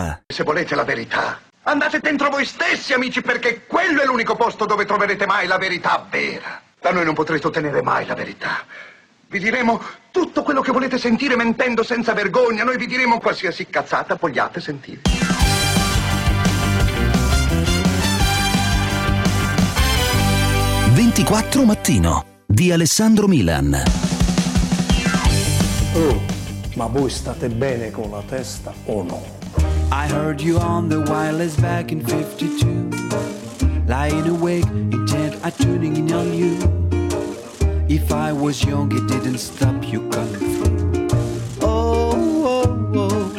verità. Se volete la verità, andate dentro voi stessi, amici, perché quello è l'unico posto dove troverete mai la verità vera. Da noi non potrete ottenere mai la verità. Vi diremo tutto quello che volete sentire mentendo senza vergogna. Noi vi diremo qualsiasi cazzata vogliate sentire. «24 Mattino» di Alessandro Milan. Oh, ma voi state bene con la testa o no? I heard you on the wireless back in 52, lying awake, intent on tuning in on you. If I was young, it didn't stop you coming through. Oh, oh, oh.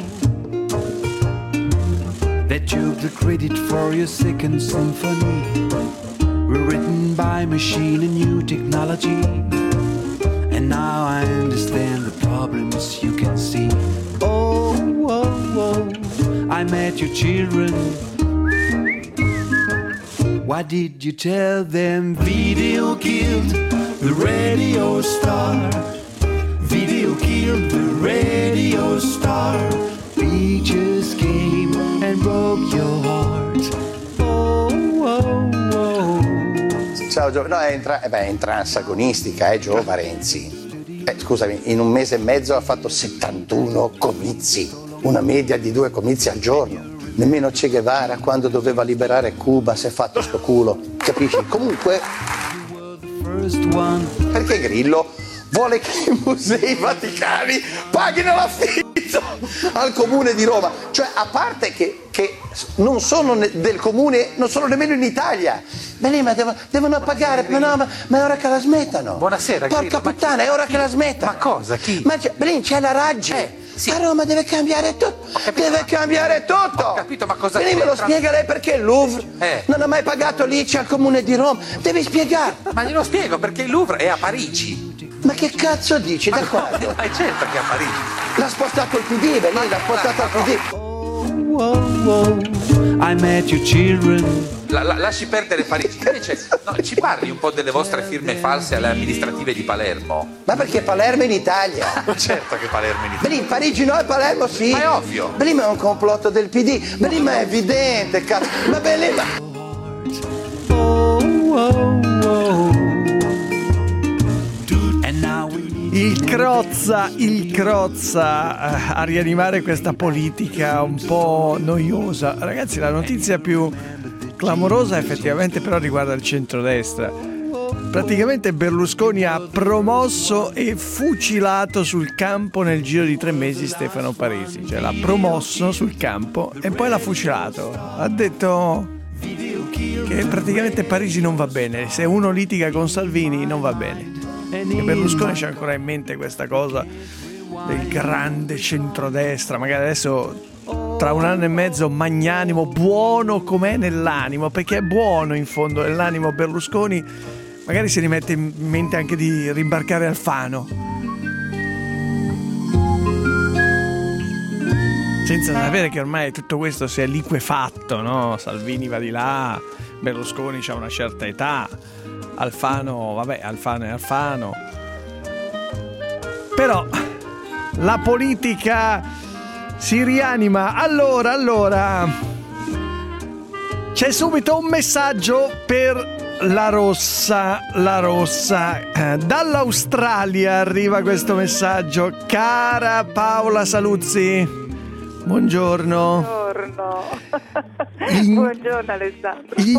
They took the credit for your second symphony, rewritten by machine and new technology. And now I understand the problems you can see. Oh, oh, oh. I met your children. Why did you tell them video killed the radio star? Video killed the radio star. We just came and broke your heart. Oh, oh, oh. Ciao Giova, no, è intransagonistica, Giova Renzi. Scusami, in un mese e mezzo ha fatto 71 comizi, una media di 2 comizi al giorno. Nemmeno Che Guevara, quando doveva liberare Cuba, si è fatto sto culo, capisci? Comunque, perché Grillo vuole che i musei vaticani paghino l'affitto al comune di Roma, cioè a parte che non sono del comune, non sono nemmeno in Italia, ma devono pagare, ma è ora che la smettano. Buonasera, porca puttana, è ora che la smettano. Ma cosa? Chi? Ma c'è la Raggi. Sì. A Roma deve cambiare tutto. Deve cambiare tutto. Ho capito, ma cosa me lo spiega lei perché il Louvre non ha mai pagato l'ICI al comune di Roma. Devi spiegare. Ma glielo spiego, perché il Louvre è a Parigi. Ma che cazzo dici? Da quando? Ma certo che è a Parigi. L'ha spostato il PD, l'ha spostato il PD. I met your children. Lasci perdere Parigi. Invece, ci parli un po' delle vostre firme false alle amministrative di Palermo? Ma perché Palermo è in Italia? Certo che Palermo è in Italia. Beh, Parigi no e Palermo sì. Ma è ovvio. Beh, ma è un complotto del PD. Beh, ma è evidente, cazzo. Ma beh, ma... Il Crozza a rianimare questa politica un po' noiosa. Ragazzi, la notizia più clamorosa effettivamente però riguarda il centrodestra. Praticamente Berlusconi ha promosso e fucilato sul campo nel giro di 3 mesi Stefano Parisi. Cioè l'ha promosso sul campo e poi l'ha fucilato. Ha detto che praticamente Parisi non va bene. Se uno litiga con Salvini non va bene. E Berlusconi c'ha ancora in mente questa cosa del grande centrodestra. Magari adesso tra 1 anno e mezzo magnanimo, buono com'è nell'animo, perché è buono in fondo nell'animo Berlusconi, magari si rimette in mente anche di rimbarcare Alfano, senza sapere che ormai tutto questo si è liquefatto, no? Salvini va di là, Berlusconi c'ha una certa età, Alfano, vabbè, Alfano è Alfano. Però la politica si rianima. Allora c'è subito un messaggio per la Rossa. Dall'Australia arriva questo messaggio. Cara Paola Saluzzi, buongiorno. Buongiorno Alessandro. Gli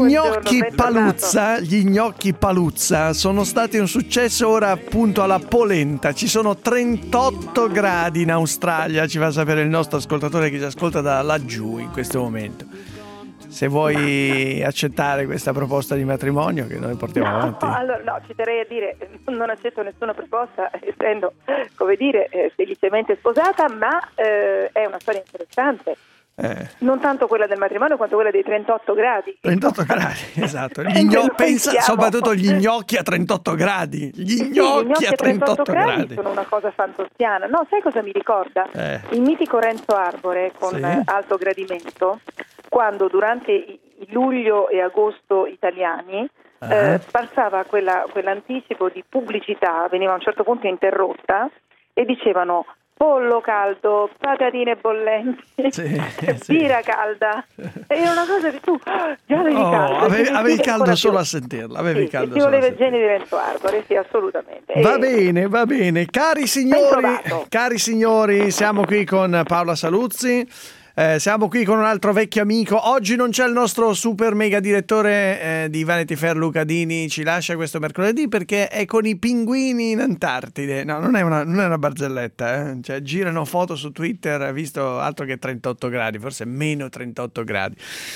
gnocchi Paluzza sono stati un successo ora appunto alla polenta. Ci sono 38 gradi in Australia, ci fa sapere il nostro ascoltatore che ci ascolta da laggiù in questo momento. Se vuoi accettare questa proposta di matrimonio che noi portiamo avanti. Allora, ci terrei a dire, non accetto nessuna proposta, essendo, come dire, felicemente sposata, ma è una storia interessante. Non tanto quella del matrimonio quanto quella dei 38 gradi. 38 gradi, esatto. Pensa soprattutto agli gnocchi a 38 gradi. Gli gnocchi a 38 gradi sono una cosa fantosiana. No, sai cosa mi ricorda? Il mitico Renzo Arbore con Alto Gradimento, quando durante i luglio e agosto italiani passava quell'anticipo di pubblicità, veniva a un certo punto interrotta e dicevano: pollo caldo, patatine bollenti, birra calda, è una cosa che tu già avevi caldo. Avevi caldo solo a sentirla, avevi caldo solo a sentirla. Geni di Vento Arbore, sì, assolutamente. Va bene. Cari signori, siamo qui con Paola Saluzzi. Siamo qui con un altro vecchio amico. Oggi non c'è il nostro super mega direttore di Vanity Fair, Luca Dini, ci lascia questo mercoledì perché è con i pinguini in Antartide. No, non è una barzelletta, Cioè, girano foto su Twitter, visto altro che 38 gradi, forse meno 38 gradi.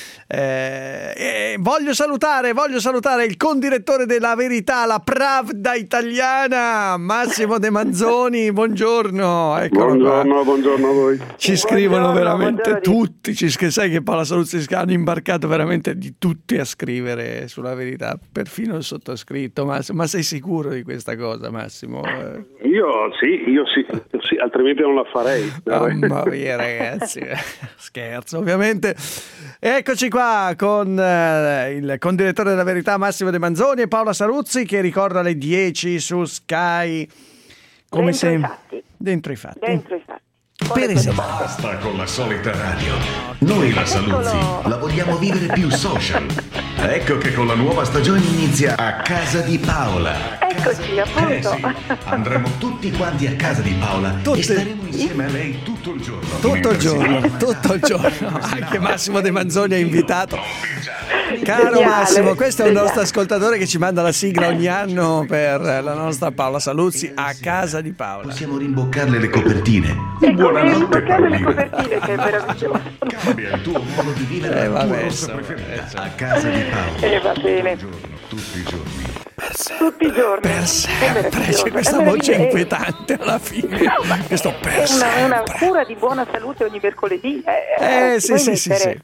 Voglio salutare il condirettore della Verità, la Pravda italiana, Massimo De Manzoni. Buongiorno. Buongiorno a voi. Ci scrivono veramente tutti, sai che Paola Saluzzi hanno imbarcato veramente di tutti a scrivere sulla Verità, perfino il sottoscritto. Ma sei sicuro di questa cosa, Massimo? Io sì, altrimenti non la farei. Mamma mia, ragazzi, scherzo ovviamente. Eccoci qua con il condirettore della Verità, Massimo De Manzoni, e Paola Saluzzi, che ricorda alle 10 su Sky, come sempre. Dentro i fatti. Per esempio. Basta con la solita radio. Noi la Saluzzi la vogliamo vivere più social. Ecco che con la nuova stagione inizia A Casa di Paola. Eccoci, appunto. Sì. Andremo tutti quanti a casa di Paola e staremo insieme a lei tutto il giorno. Tutto il giorno. Anche Massimo De Manzoni è invitato. Caro Massimo, questo è un nostro ascoltatore che ci manda la sigla ogni anno per la nostra Paola Saluzzi, A Casa di Paola. Possiamo rimboccarle le copertine. Buonanotte, Paolina. Le copertine, che è meraviglioso. Cambia il tuo modo di vivere la tua rossa preferita. A Casa di Paola. Va bene. Tutti i giorni. Per sempre. C'è questa voce inquietante alla fine. Questo per sempre. Una cura di buona salute ogni mercoledì. Sì.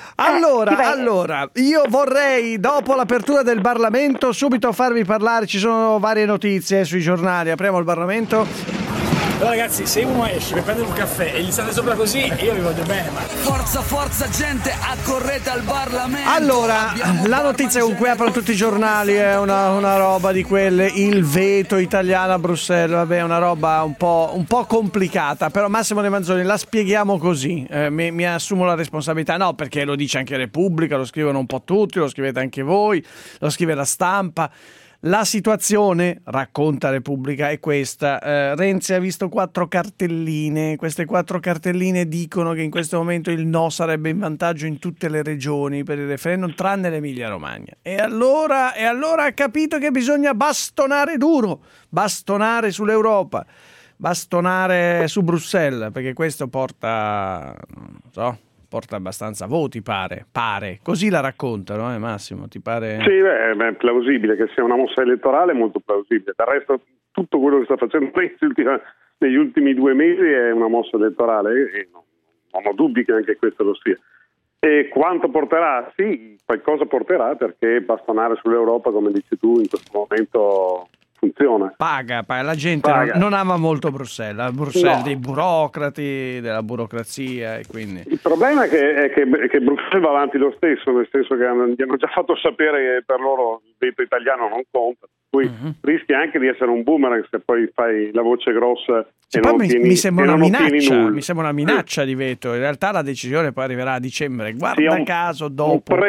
Allora, io vorrei, dopo l'apertura del Parlamento, subito farvi parlare. Ci sono varie notizie sui giornali. Apriamo il Parlamento. Allora ragazzi, se uno esce per prendere un caffè e gli state sopra così, io vi voglio bene, ma... Forza gente, accorrete al Parlamento! Allora, la notizia con cui aprono tutti i giornali è una roba di quelle, il veto italiano a Bruxelles, vabbè, è una roba un po' complicata, però Massimo De Manzoni, la spieghiamo così, mi assumo la responsabilità, no, perché lo dice anche Repubblica, lo scrivono un po' tutti, lo scrivete anche voi, lo scrive la Stampa. La situazione, racconta Repubblica, è questa. Renzi ha visto 4 cartelline. Queste 4 cartelline dicono che in questo momento il no sarebbe in vantaggio in tutte le regioni per il referendum, tranne l'Emilia Romagna. E allora ha capito che bisogna bastonare duro, bastonare sull'Europa, bastonare su Bruxelles, perché questo porta abbastanza voti, pare. Così la raccontano, Massimo, ti pare? Sì, è plausibile che sia una mossa elettorale, molto plausibile. Del resto, tutto quello che sta facendo negli ultimi 2 mesi è una mossa elettorale e non ho dubbi che anche questo lo sia. E quanto porterà? Sì, qualcosa porterà, perché bastonare sull'Europa, come dici tu, in questo momento funziona. Paga. La gente non ama molto Bruxelles, no. Dei burocrati, della burocrazia, e quindi... Il problema è che Bruxelles va avanti lo stesso, nel senso che gli hanno già fatto sapere che per loro il veto italiano non conta, poi rischi anche di essere un boomerang se poi fai la voce grossa e non ottieni, mi sembra una minaccia di veto. In realtà la decisione poi arriverà a dicembre, guarda caso dopo un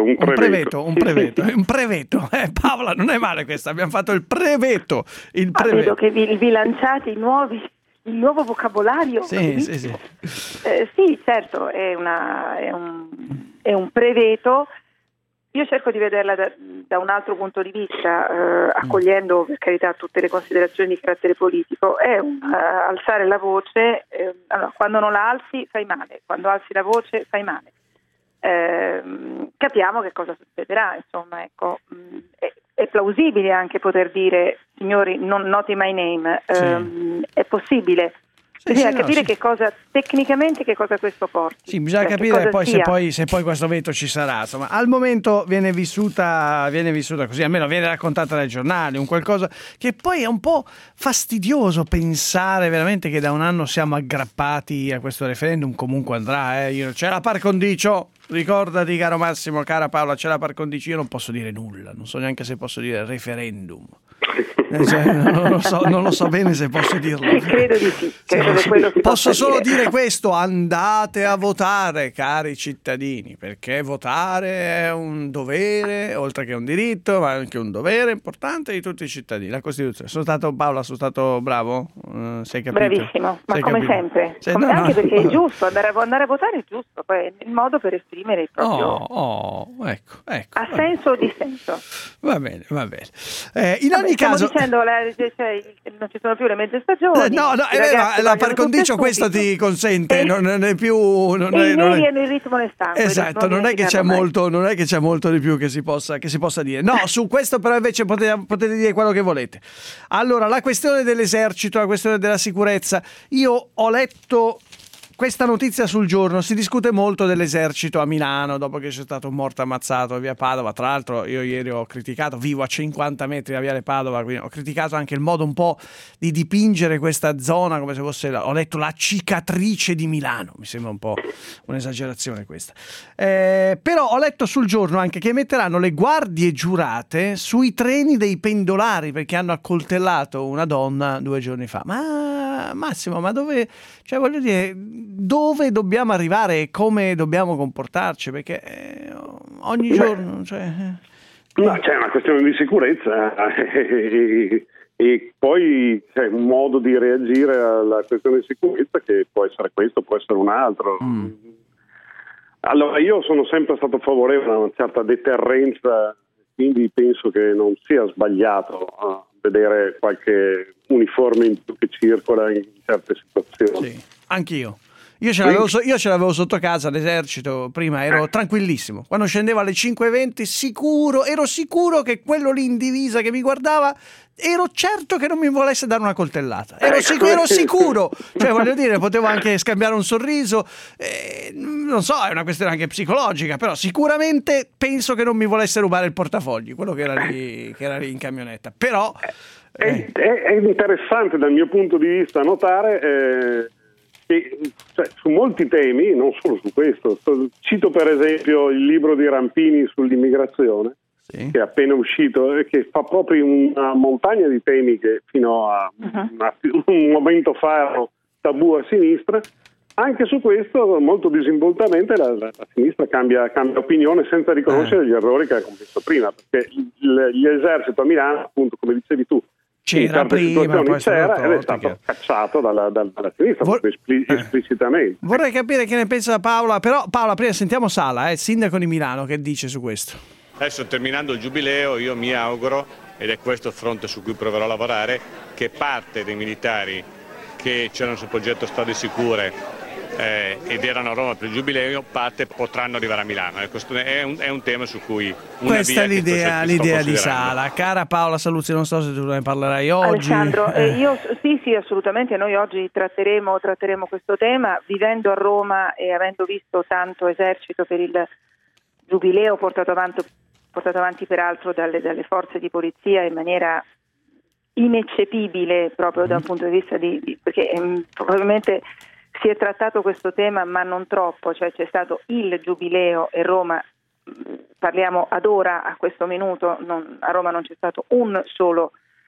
preveto. Paola, non è male questa, abbiamo fatto il preveto. Vedo che vi lanciate il nuovo vocabolario. Sì, certo, è un preveto. Io cerco di vederla da un altro punto di vista, accogliendo per carità tutte le considerazioni di carattere politico. È alzare la voce, allora, quando non la alzi fai male, quando alzi la voce fai male. Capiamo che cosa succederà, insomma, ecco. È plausibile anche poter dire, signori, non noti my name, è possibile. Bisogna capire che cosa tecnicamente questo porti. Sì, bisogna capire poi se poi questo veto ci sarà. Insomma, al momento viene vissuta così, almeno viene raccontata dai giornali, un qualcosa che poi è un po' fastidioso pensare veramente che da un anno siamo aggrappati a questo referendum. Comunque andrà, c'è la par condicio. Ricordati, caro Massimo, cara Paola, c'è la par condicio. Io non posso dire nulla, non so neanche se posso dire referendum. Non lo so bene se posso dirlo. Credo di sì. Posso solo dire questo: andate a votare, cari cittadini, perché votare è un dovere, oltre che un diritto, ma anche un dovere importante di tutti i cittadini. La Costituzione. Sono stato bravo? Sei capito? Bravissimo, ma come sempre. Anche perché è giusto, andare a votare è giusto, poi è il modo per esprimere il proprio... Ecco. Ha senso o dissenso? Va bene. In ogni caso... Stiamo dicendo, non ci sono più le mezze stagioni. La par condicio questo ti consente, non è più... il ritmo ne stanco. Esatto, non è che c'è molto di più che si possa dire. No, su questo però invece potete dire quello che volete. Allora, la questione dell'esercito, la questione della sicurezza, io ho letto questa notizia sul Giorno. Si discute molto dell'esercito a Milano dopo che c'è stato un morto ammazzato a via Padova. Tra l'altro io ieri ho criticato, vivo a 50 metri da viale Padova, quindi ho criticato anche il modo un po' di dipingere questa zona come se fosse, ho letto, la cicatrice di Milano. Mi sembra un po' un'esagerazione questa, però ho letto sul Giorno anche che metteranno le guardie giurate sui treni dei pendolari perché hanno accoltellato una donna 2 giorni fa. Ma Massimo, ma dove, cioè voglio dire, dove dobbiamo arrivare e come dobbiamo comportarci? Perché ogni giorno... No, c'è una questione di sicurezza e poi c'è un modo di reagire alla questione di sicurezza che può essere questo, può essere un altro. Allora, io sono sempre stato favorevole a una certa deterrenza, quindi penso che non sia sbagliato vedere qualche uniforme in più che circola in certe situazioni. Sì, anch'io. Io ce l'avevo sotto casa all'esercito, prima ero tranquillissimo. Quando scendevo alle 5:20 ero sicuro che quello lì in divisa che mi guardava, ero certo che non mi volesse dare una coltellata. Ero sicuro. Cioè, voglio dire, potevo anche scambiare un sorriso. Non so, è una questione anche psicologica, però sicuramente penso che non mi volesse rubare il portafogli, quello che era lì in camionetta. Però... È interessante dal mio punto di vista notare... che su molti temi, non solo su questo, cito per esempio il libro di Rampini sull'immigrazione, che è appena uscito e che fa proprio una montagna di temi che fino a un momento fa erano tabù a sinistra. Anche su questo, molto disinvoltamente, la sinistra cambia opinione senza riconoscere gli errori che ha commesso prima, perché l'esercito a Milano, appunto, come dicevi tu, c'era prima, poi ed è stato cacciato dalla sinistra esplicitamente. Vorrei capire che ne pensa Paola, però Paola, prima sentiamo Sala, sindaco di Milano, che dice su questo. Adesso, terminando il giubileo, io mi auguro, ed è questo il fronte su cui proverò a lavorare, che parte dei militari che c'erano sul progetto Strade Sicure ed erano a Roma per il giubileo, parte potranno arrivare a Milano. Questo è un tema su cui questa è l'idea di Sala. Cara Paola Saluzzi, non so se tu ne parlerai oggi. Alessandro, io sì, assolutamente. Noi oggi tratteremo questo tema, vivendo a Roma e avendo visto tanto esercito per il giubileo portato avanti peraltro dalle forze di polizia in maniera ineccepibile, proprio da un punto di vista perché probabilmente si è trattato questo tema, ma non troppo, cioè c'è stato il giubileo e Roma, parliamo ad ora, a questo minuto, a Roma non c'è stato un solo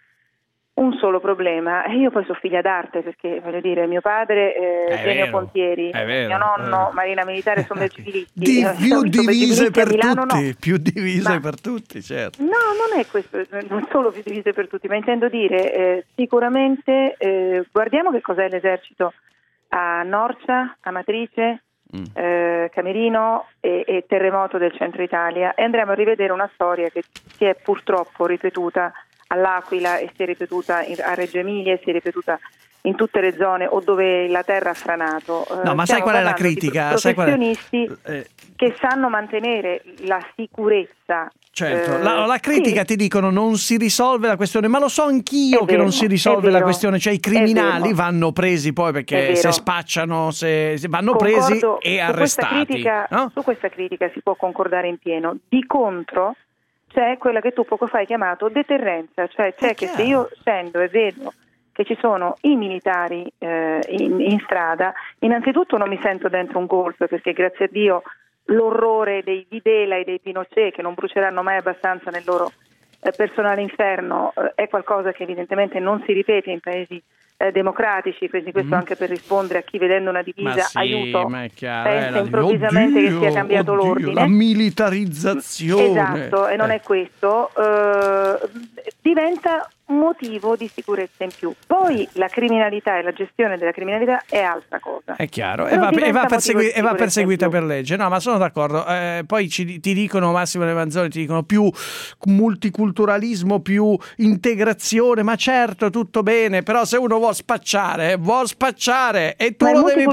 problema. E io poi sono figlia d'arte, perché voglio dire, mio padre Genio Pontieri, mio nonno Marina Militare, sono dei civilisti. Più divise per tutti, più divise per tutti, certo. No, non è questo, non solo più divise per tutti, ma intendo dire sicuramente guardiamo che cos'è l'esercito a Norcia, Amatrice, Camerino e Terremoto del centro Italia, e andremo a rivedere una storia che si è purtroppo ripetuta all'Aquila e si è ripetuta a Reggio Emilia e si è ripetuta in tutte le zone o dove la terra ha franato. No, ma sai qual è la critica? Professionisti che sanno mantenere la sicurezza. Certo, la critica ti dicono non si risolve la questione, ma lo so anch'io che non si risolve la questione, cioè i criminali vanno presi poi perché se spacciano, se vanno presi e arrestati. Su questa critica si può concordare in pieno. Di contro c'è quella che tu poco fa hai chiamato deterrenza, cioè c'è che se io scendo e vedo che ci sono i militari in strada, innanzitutto non mi sento dentro un golpe, perché grazie a Dio l'orrore dei Videla e dei Pinochet, che non bruceranno mai abbastanza nel loro personale inferno è qualcosa che evidentemente non si ripete in paesi democratici, quindi questo anche per rispondere a chi vedendo una divisa aiuto pensa improvvisamente che sia cambiato l'ordine, la militarizzazione, esatto, e non è questo, diventa un motivo di sicurezza in più. Poi la criminalità e la gestione della criminalità è altra cosa, è chiaro, e va perseguita per legge. No, ma sono d'accordo. Poi ti dicono, Massimo Levanzoni, ti dicono più multiculturalismo, più integrazione, ma certo, tutto bene, però se uno vuol spacciare e tu lo devi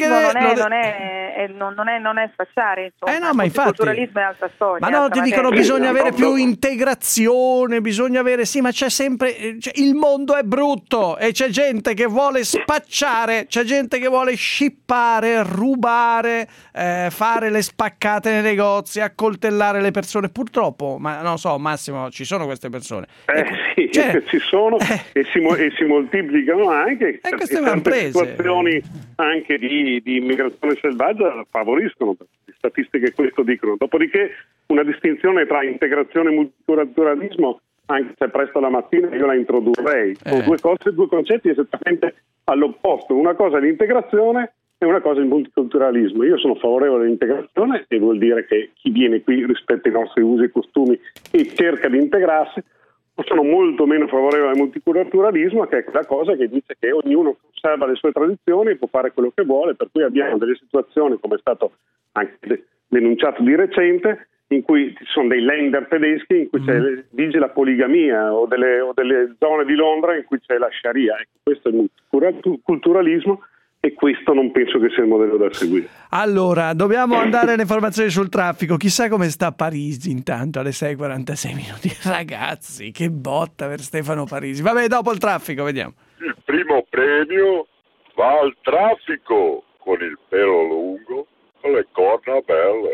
prendere, non è spacciare, insomma. No, ma infatti, il multiculturalismo è altra storia. Ma no, ti dicono bisogna avere più integrazione, bisogna avere, sì, ma c'è sempre, il mondo è brutto e c'è gente che vuole spacciare, c'è gente che vuole scippare, rubare, fare le spaccate nei negozi, accoltellare le persone, purtroppo, ma non so, Massimo, ci sono queste persone. Sì, ci sono e si moltiplicano anche, e certe situazioni anche di immigrazione selvaggia favoriscono, le statistiche questo dicono. Dopodiché una distinzione tra integrazione e multiculturalismo, anche se presto la mattina, io la introdurrei. Sono due concetti esattamente all'opposto. Una cosa è l'integrazione e una cosa è il multiculturalismo. Io sono favorevole all'integrazione, e vuol dire che chi viene qui rispetta i nostri usi e costumi e cerca di integrarsi. Sono molto meno favorevole al multiculturalismo, che è quella cosa che dice che ognuno conserva le sue tradizioni e può fare quello che vuole, per cui abbiamo delle situazioni, come è stato anche denunciato di recente, in cui ci sono dei Länder tedeschi in cui vige la poligamia, o delle zone di Londra in cui c'è la Sharia. Ecco, questo è il multiculturalismo, e questo non penso che sia il modello da seguire. Allora, dobbiamo andare alle informazioni sul traffico. Chissà come sta Parisi intanto alle 6:46 minuti. Ragazzi, che botta per Stefano Parisi. Vabbè, dopo il traffico, vediamo. Il primo premio va al traffico con il pelo lungo e le corna belle.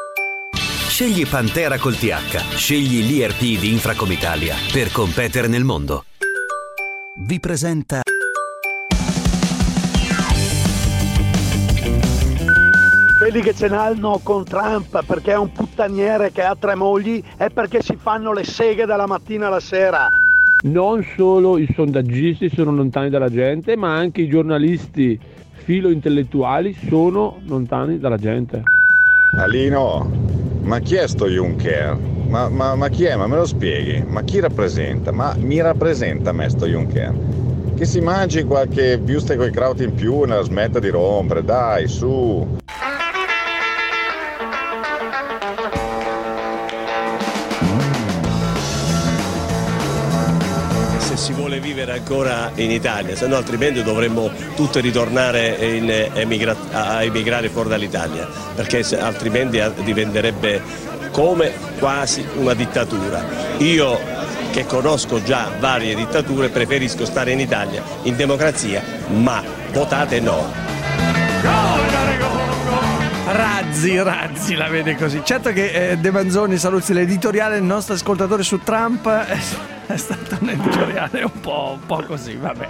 Scegli Pantera col TH. Scegli l'IRP di Infracom Italia per competere nel mondo. Vi presenta quelli che ce l'hanno con Trump perché è un puttaniere che ha 3 mogli è perché si fanno le seghe dalla mattina alla sera. Non solo i sondaggisti sono lontani dalla gente, ma anche i giornalisti filo-intellettuali sono lontani dalla gente. Alino, ma chi è sto Juncker? Ma chi è? Ma me lo spieghi? Ma chi rappresenta? Ma mi rappresenta me sto Juncker? Che si mangi qualche wurstel coi kraut in più e la smetta di rompere, dai, su! Si vuole vivere ancora in Italia, se no altrimenti dovremmo tutti ritornare a emigrare fuori dall'Italia, perché altrimenti diventerebbe come quasi una dittatura. Io, che conosco già varie dittature, preferisco stare in Italia in democrazia, ma votate no. Razzi la vede così. Certo che De Manzoni, Saluzzi, l'editoriale del nostro ascoltatore su Trump è stato un editoriale un po' così, vabbè.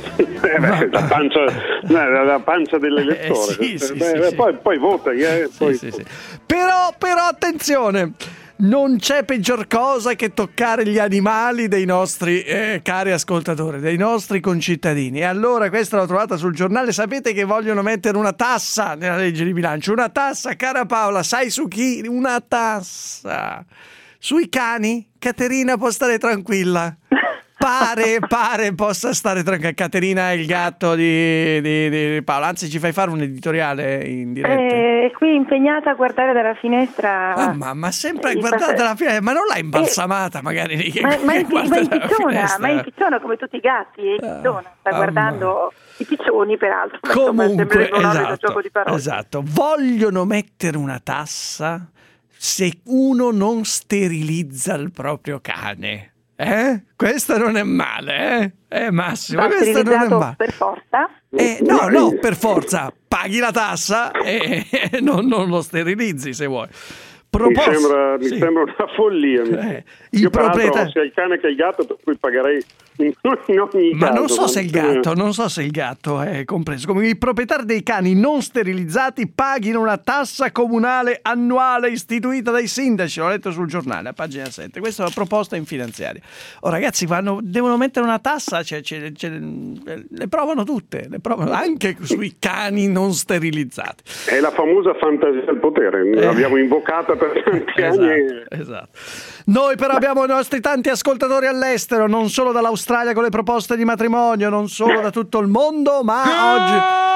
La pancia dell'elettore. Sì. Poi vota. Sì. Però attenzione, non c'è peggior cosa che toccare gli animali dei nostri cari ascoltatori, dei nostri concittadini. E allora questa l'ho trovata sul giornale. Sapete che vogliono mettere una tassa nella legge di bilancio? Una tassa, cara Paola, sai su chi? Una tassa sui cani. Caterina può stare tranquilla. Pare possa stare tranquilla. Caterina è il gatto di Paola. Anzi, ci fai fare un editoriale in diretta. È qui impegnata a guardare dalla finestra. Ma sempre guardate dalla finestra. Ma non l'ha imbalsamata magari? Ma è impicciona come tutti i gatti. È impicciona. Sta guardando i piccioni, peraltro. Comunque, esatto. Vogliono mettere una tassa se uno non sterilizza il proprio cane. Questo non è male, Massimo, questo non è male. Per forza? No, per forza. Paghi la tassa e non lo sterilizzi se vuoi. Mi sembra una follia. Io peraltro sia il cane che il gatto, per cui pagherei in ogni Ma caso, non so se il gatto è compreso. Come i proprietari dei cani non sterilizzati paghino una tassa comunale annuale istituita dai sindaci. L'ho letto sul giornale a pagina 7. Questa è una proposta in finanziaria. Oh ragazzi, devono mettere una tassa, le provano tutte, anche sui cani non sterilizzati. È la famosa fantasia del potere, l'abbiamo invocata per tanti anni. Esatto. Noi però abbiamo i nostri tanti ascoltatori all'estero, non solo dall'Australia con le proposte di matrimonio, non solo da tutto il mondo, ma oggi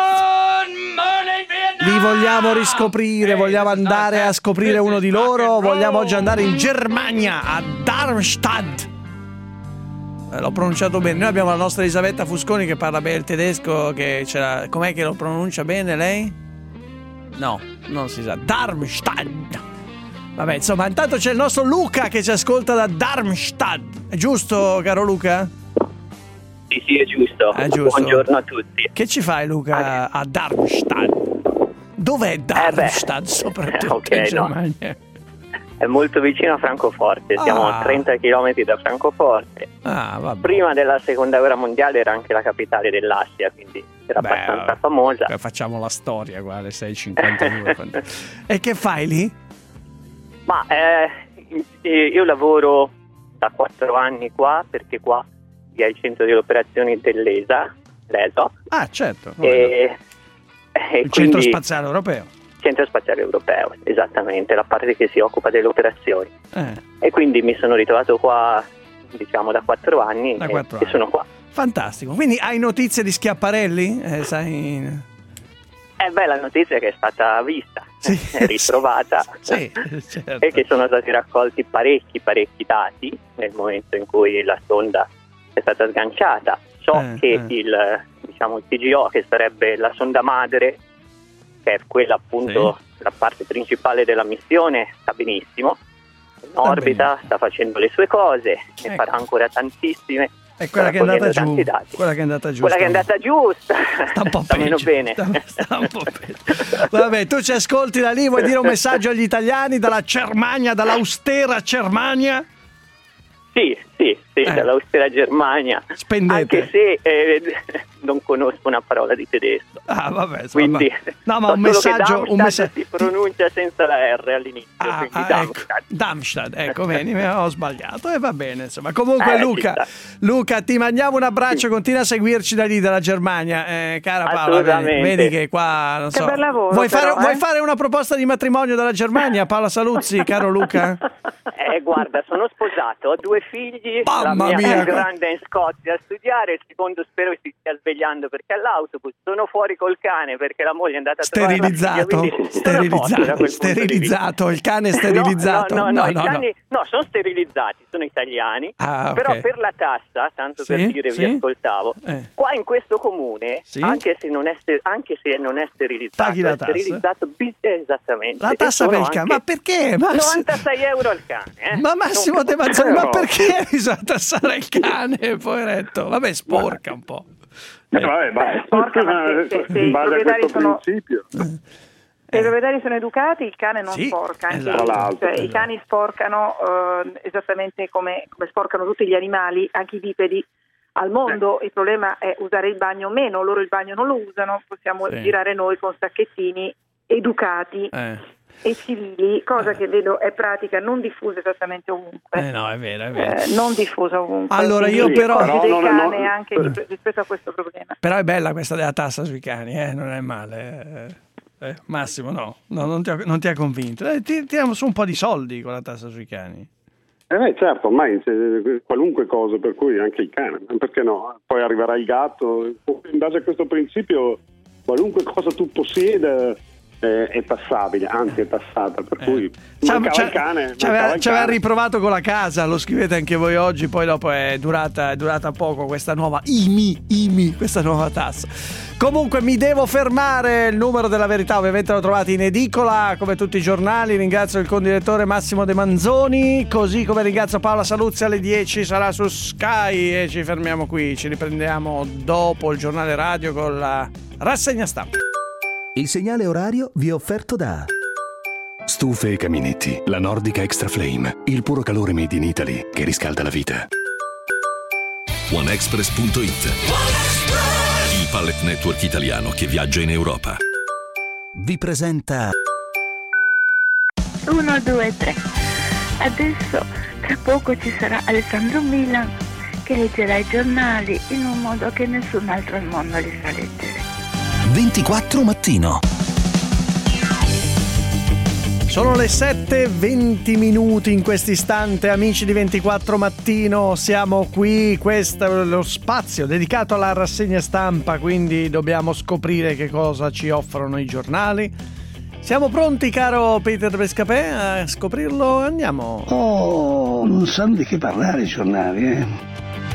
li vogliamo riscoprire, vogliamo andare a scoprire uno di loro, vogliamo oggi andare in Germania, a Darmstadt. L'ho pronunciato bene. Noi abbiamo la nostra Elisabetta Fusconi che parla bene il tedesco, com'è che lo pronuncia bene lei? No, non si sa. Darmstadt. Vabbè, insomma, intanto c'è il nostro Luca che ci ascolta da Darmstadt. È giusto, caro Luca? Sì, è giusto. Buongiorno a tutti. Che ci fai, Luca, a Darmstadt? Dov'è Darmstadt, soprattutto in Germania? No. È molto vicino a Francoforte, siamo a 30 km da Francoforte. Prima della seconda guerra mondiale era anche la capitale dell'Assia, quindi era abbastanza famosa. Facciamo la storia qua alle 6:52. E che fai lì? Ma io lavoro da 4 anni qua, perché qua è il centro delle operazioni dell'ESA, l'ESO. Ah, certo. Il centro spaziale europeo. Centro spaziale europeo, esattamente, la parte che si occupa delle operazioni. E quindi mi sono ritrovato qua, diciamo, da 4 anni e sono qua. Fantastico. Quindi hai notizie di Schiaparelli? La notizia è che è stata vista, ritrovata, certo. E che sono stati raccolti parecchi dati nel momento in cui la sonda è stata sganciata. So che il TGO, che sarebbe la sonda madre, che è quella appunto la parte principale della missione, sta benissimo, in orbita, sta facendo le sue cose, ne farà ancora tantissime. È quella che è andata giù. Quella che è andata giù. Sta un po' meno bene. Sta un po' peggio. Vabbè, tu ci ascolti da lì, vuoi dire un messaggio agli italiani dalla Germania, dall'austera Germania? Sì, dall'austera Germania. Spendete. Anche se non conosco una parola di tedesco. Vabbè, insomma. Quindi, no, ma un messaggio si pronuncia senza la R all'inizio. Darmstadt, ecco, vedi, ho sbagliato e va bene, insomma. Comunque Luca, ti mandiamo un abbraccio, continua a seguirci da lì, dalla Germania, cara Paola, vedi che qua, non so. Che bel lavoro, vuoi fare una proposta di matrimonio dalla Germania, Paola Saluzzi, caro Luca? Guarda, sono sposato, ho 2 figli, la mia grande è in Scozia a studiare, il secondo spero si stia svegliando perché all'autobus, sono fuori col cane perché la moglie è andata a trovare la figlia, sterilizzato, il cane è sterilizzato. No, i cani sono sterilizzati, sono italiani, però per la tassa, tanto per dire, vi ascoltavo, qua in questo comune, anche se non è sterilizzato, paghi la è sterilizzato esattamente. La tassa per il cane, ma perché? 96 euro al cane. Ma Massimo De Manzoni, ma perché bisogna tassare il cane, poveretto? Vabbè, sporca un po'. Sporca, ma se i proprietari sono... principio. Se i proprietari sono educati, il cane non sporca. I cani sporcano esattamente come sporcano tutti gli animali, anche i bipedi al mondo. Il problema è usare il bagno meno, loro il bagno non lo usano, possiamo girare noi con sacchettini educati e civili, cosa che vedo è pratica non diffusa esattamente ovunque. No, è vero. Non diffusa ovunque. Allora io però anche rispetto a questo problema. Però è bella questa della tassa sui cani, non è male. Massimo, no, non ti ha convinto. Tiriamo su un po' di soldi con la tassa sui cani. Certo, ormai c'è qualunque cosa, per cui anche il cane, perché no? Poi arriverà il gatto, in base a questo principio qualunque cosa tu possieda è tassabile, anzi è tassata, per cui mancava il cane. Ci aveva riprovato con la casa, lo scrivete anche voi oggi, poi dopo è durata poco questa nuova IMI, questa nuova tassa. Comunque mi devo fermare, il numero della verità ovviamente lo trovate in edicola come tutti i giornali. Ringrazio il condirettore Massimo De Manzoni, così come ringrazio Paola Saluzzi. Alle 10 sarà su Sky e ci fermiamo qui, ci riprendiamo dopo il giornale radio con la rassegna stampa. Il segnale orario vi è offerto da Stufe e Caminetti, la Nordica Extra Flame, il puro calore made in Italy che riscalda la vita. oneexpress.it. Il pallet network italiano che viaggia in Europa. Vi presenta 1, 2, 3. Adesso tra poco ci sarà Alessandro Milan che leggerà i giornali in un modo che nessun altro al mondo li sa leggere. 24 mattino. Sono le 7:20 in quest'istante, amici di 24 Mattino, siamo qui, questo è lo spazio dedicato alla rassegna stampa, quindi dobbiamo scoprire che cosa ci offrono i giornali. Siamo pronti, caro Peter Bescapè, a scoprirlo? Andiamo. Oh, non sanno di che parlare i giornali,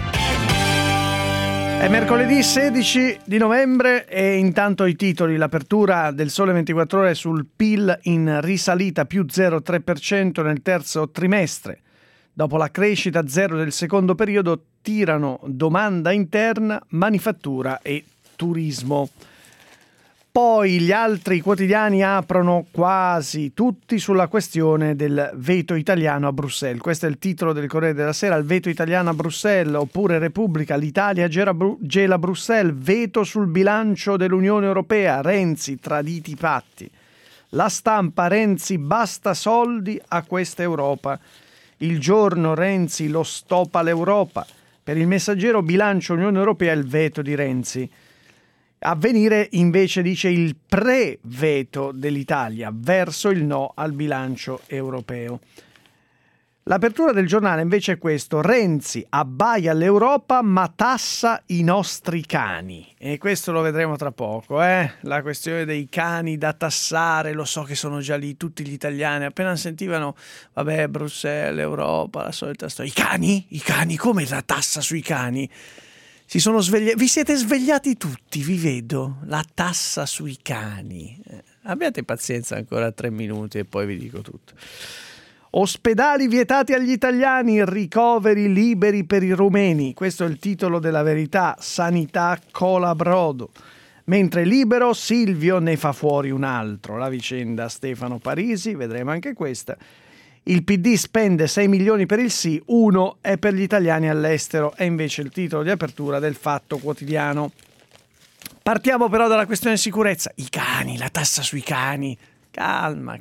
È mercoledì 16 di novembre e intanto i titoli. L'apertura del Sole 24 Ore sul PIL in risalita più 0,3% nel terzo trimestre. Dopo la crescita zero del secondo periodo tirano domanda interna, manifattura e turismo. Poi gli altri quotidiani aprono quasi tutti sulla questione del veto italiano a Bruxelles. Questo è il titolo del Corriere della Sera: il veto italiano a Bruxelles. Oppure Repubblica: l'Italia gela Bruxelles, veto sul bilancio dell'Unione Europea, Renzi traditi i patti. La Stampa: Renzi basta soldi a questa Europa. Il Giorno: Renzi lo stop all'Europa. Per il Messaggero: bilancio Unione Europea, il veto di Renzi. Avvenire invece dice il pre-veto dell'Italia verso il no al bilancio europeo. L'apertura del giornale invece è questo: Renzi abbaia all'Europa ma tassa i nostri cani. E questo lo vedremo tra poco, la questione dei cani da tassare. Lo so che sono già lì tutti gli italiani, appena sentivano vabbè Bruxelles, Europa, la solita storia. I cani? Come la tassa sui cani? Si sono svegliati, vi siete svegliati tutti, vi vedo, la tassa sui cani. Abbiate pazienza ancora 3 minuti e poi vi dico tutto. Ospedali vietati agli italiani, ricoveri liberi per i rumeni. Questo è il titolo della Verità, sanità colabrodo. Mentre Libero, Silvio ne fa fuori un altro. La vicenda Stefano Parisi, vedremo anche questa. Il PD spende 6 milioni per il sì, 1 è per gli italiani all'estero, è invece il titolo di apertura del Fatto Quotidiano. Partiamo però dalla questione sicurezza. I cani, la tassa sui cani. Calma.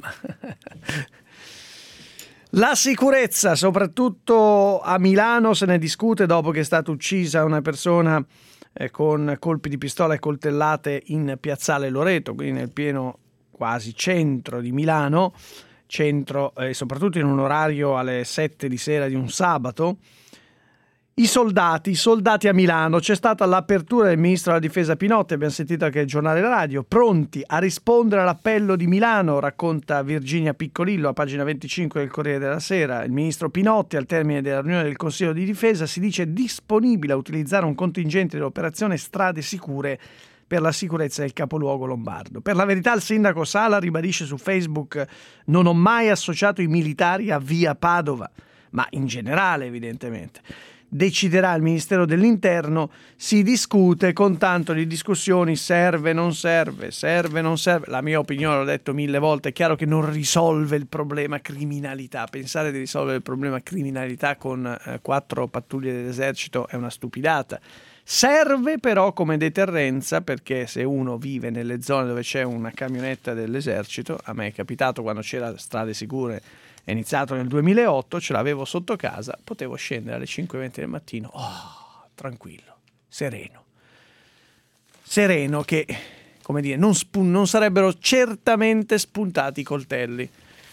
La sicurezza, soprattutto a Milano, se ne discute dopo che è stata uccisa una persona con colpi di pistola e coltellate in Piazzale Loreto, quindi nel pieno quasi centro di Milano. Centro, soprattutto in un orario alle 7 di sera di un sabato. I soldati a Milano, c'è stata l'apertura del ministro della difesa Pinotti, abbiamo sentito anche il giornale radio, pronti a rispondere all'appello di Milano, racconta Virginia Piccolillo a pagina 25 del Corriere della Sera. Il ministro Pinotti al termine della riunione del Consiglio di Difesa si dice disponibile a utilizzare un contingente dell'operazione Strade Sicure per la sicurezza del capoluogo lombardo. Per la verità il sindaco Sala ribadisce su Facebook: non ho mai associato i militari a via Padova, ma in generale evidentemente. Deciderà il Ministero dell'Interno, si discute con tanto di discussioni, serve, non serve. La mia opinione, l'ho detto 1000 volte, è chiaro che non risolve il problema criminalità. Pensare di risolvere il problema criminalità con 4 pattuglie dell'esercito è una stupidata. Serve però come deterrenza, perché se uno vive nelle zone dove c'è una camionetta dell'esercito, a me è capitato quando c'era Strade Sicure, è iniziato nel 2008, ce l'avevo sotto casa, potevo scendere alle 5:20 del mattino, tranquillo, sereno che, come dire, non sarebbero certamente spuntati i coltelli.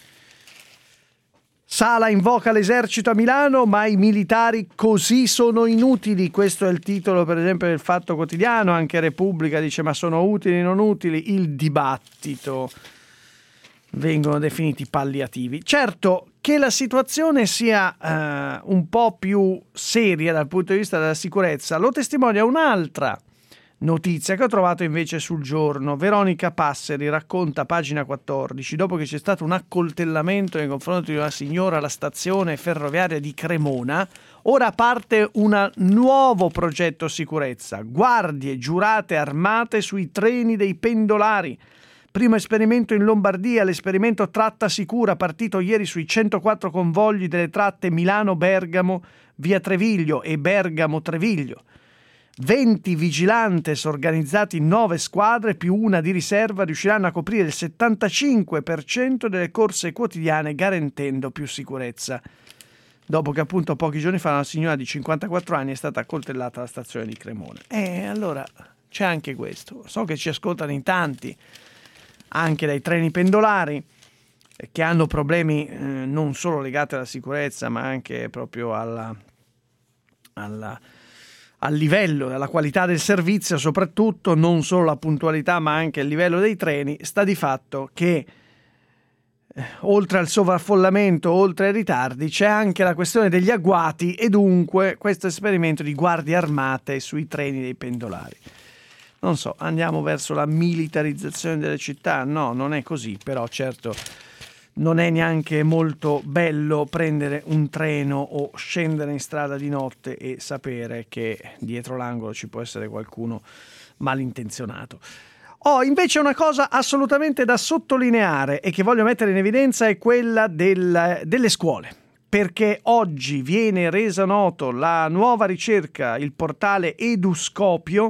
Sala invoca l'esercito a Milano, ma i militari così sono inutili. Questo è il titolo, per esempio, del Fatto Quotidiano. Anche Repubblica dice: ma sono utili, non utili? Il dibattito. Vengono definiti palliativi. Certo, che la situazione sia un po' più seria dal punto di vista della sicurezza lo testimonia un'altra notizia che ho trovato invece sul Giorno. Veronica Passeri racconta, pagina 14, dopo che c'è stato un accoltellamento nei confronti di una signora alla stazione ferroviaria di Cremona, ora parte un nuovo progetto sicurezza, guardie giurate armate sui treni dei pendolari. Primo esperimento in Lombardia, l'esperimento Tratta Sicura, partito ieri sui 104 convogli delle tratte Milano-Bergamo, via Treviglio e Bergamo-Treviglio. 20 vigilantes organizzati in 9 squadre più una di riserva riusciranno a coprire il 75% delle corse quotidiane, garantendo più sicurezza. Dopo che appunto pochi giorni fa una signora di 54 anni è stata accoltellata alla stazione di Cremona. Allora c'è anche questo. So che ci ascoltano in tanti, anche dai treni pendolari, che hanno problemi non solo legati alla sicurezza, ma anche proprio al livello, alla qualità del servizio, soprattutto non solo la puntualità, ma anche il livello dei treni. Sta di fatto che oltre al sovraffollamento, oltre ai ritardi, c'è anche la questione degli agguati e dunque questo esperimento di guardie armate sui treni dei pendolari. Non so, andiamo verso la militarizzazione delle città? No, non è così, però certo non è neanche molto bello prendere un treno o scendere in strada di notte e sapere che dietro l'angolo ci può essere qualcuno malintenzionato. Invece una cosa assolutamente da sottolineare e che voglio mettere in evidenza è quella delle scuole, perché oggi viene resa noto la nuova ricerca, il portale Eduscopio,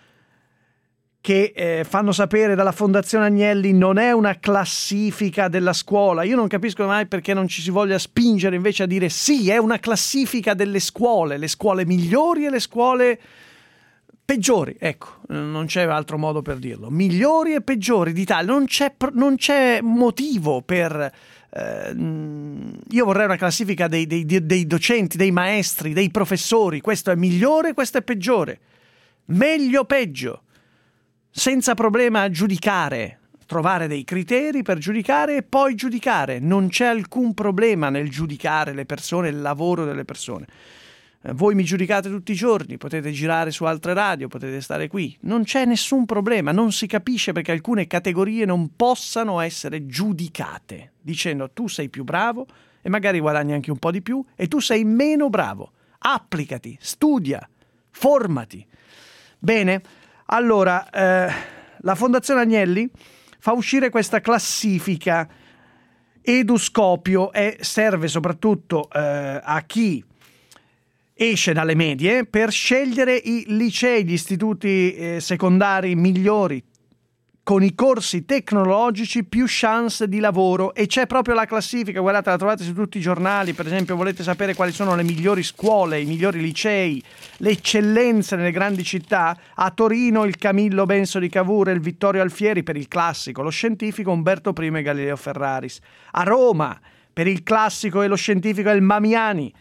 che fanno sapere dalla Fondazione Agnelli non è una classifica della scuola. Io non capisco mai perché non ci si voglia spingere invece a dire sì, è una classifica delle scuole, le scuole migliori e le scuole peggiori, ecco, non c'è altro modo per dirlo, migliori e peggiori d'Italia. Non c'è motivo per io vorrei una classifica dei docenti, dei maestri, dei professori. Questo è migliore, questo è peggiore, meglio, peggio, senza problema a giudicare, trovare dei criteri per giudicare e poi giudicare. Non c'è alcun problema nel giudicare le persone, il lavoro delle persone. Voi mi giudicate tutti i giorni, potete girare su altre radio, potete stare qui, non c'è nessun problema. Non si capisce perché alcune categorie non possano essere giudicate dicendo tu sei più bravo e magari guadagni anche un po' di più e tu sei meno bravo. Applicati, studia, formati. Bene, allora la Fondazione Agnelli fa uscire questa classifica Eduscopio e serve soprattutto a chi esce dalle medie per scegliere i licei, gli istituti secondari migliori, con i corsi tecnologici più chance di lavoro, e c'è proprio la classifica, guardate, la trovate su tutti i giornali. Per esempio, volete sapere quali sono le migliori scuole, i migliori licei, le eccellenze nelle grandi città? A Torino il Camillo Benso di Cavour e il Vittorio Alfieri per il classico, lo scientifico Umberto I e Galileo Ferraris. A Roma per il classico e lo scientifico il Mamiani.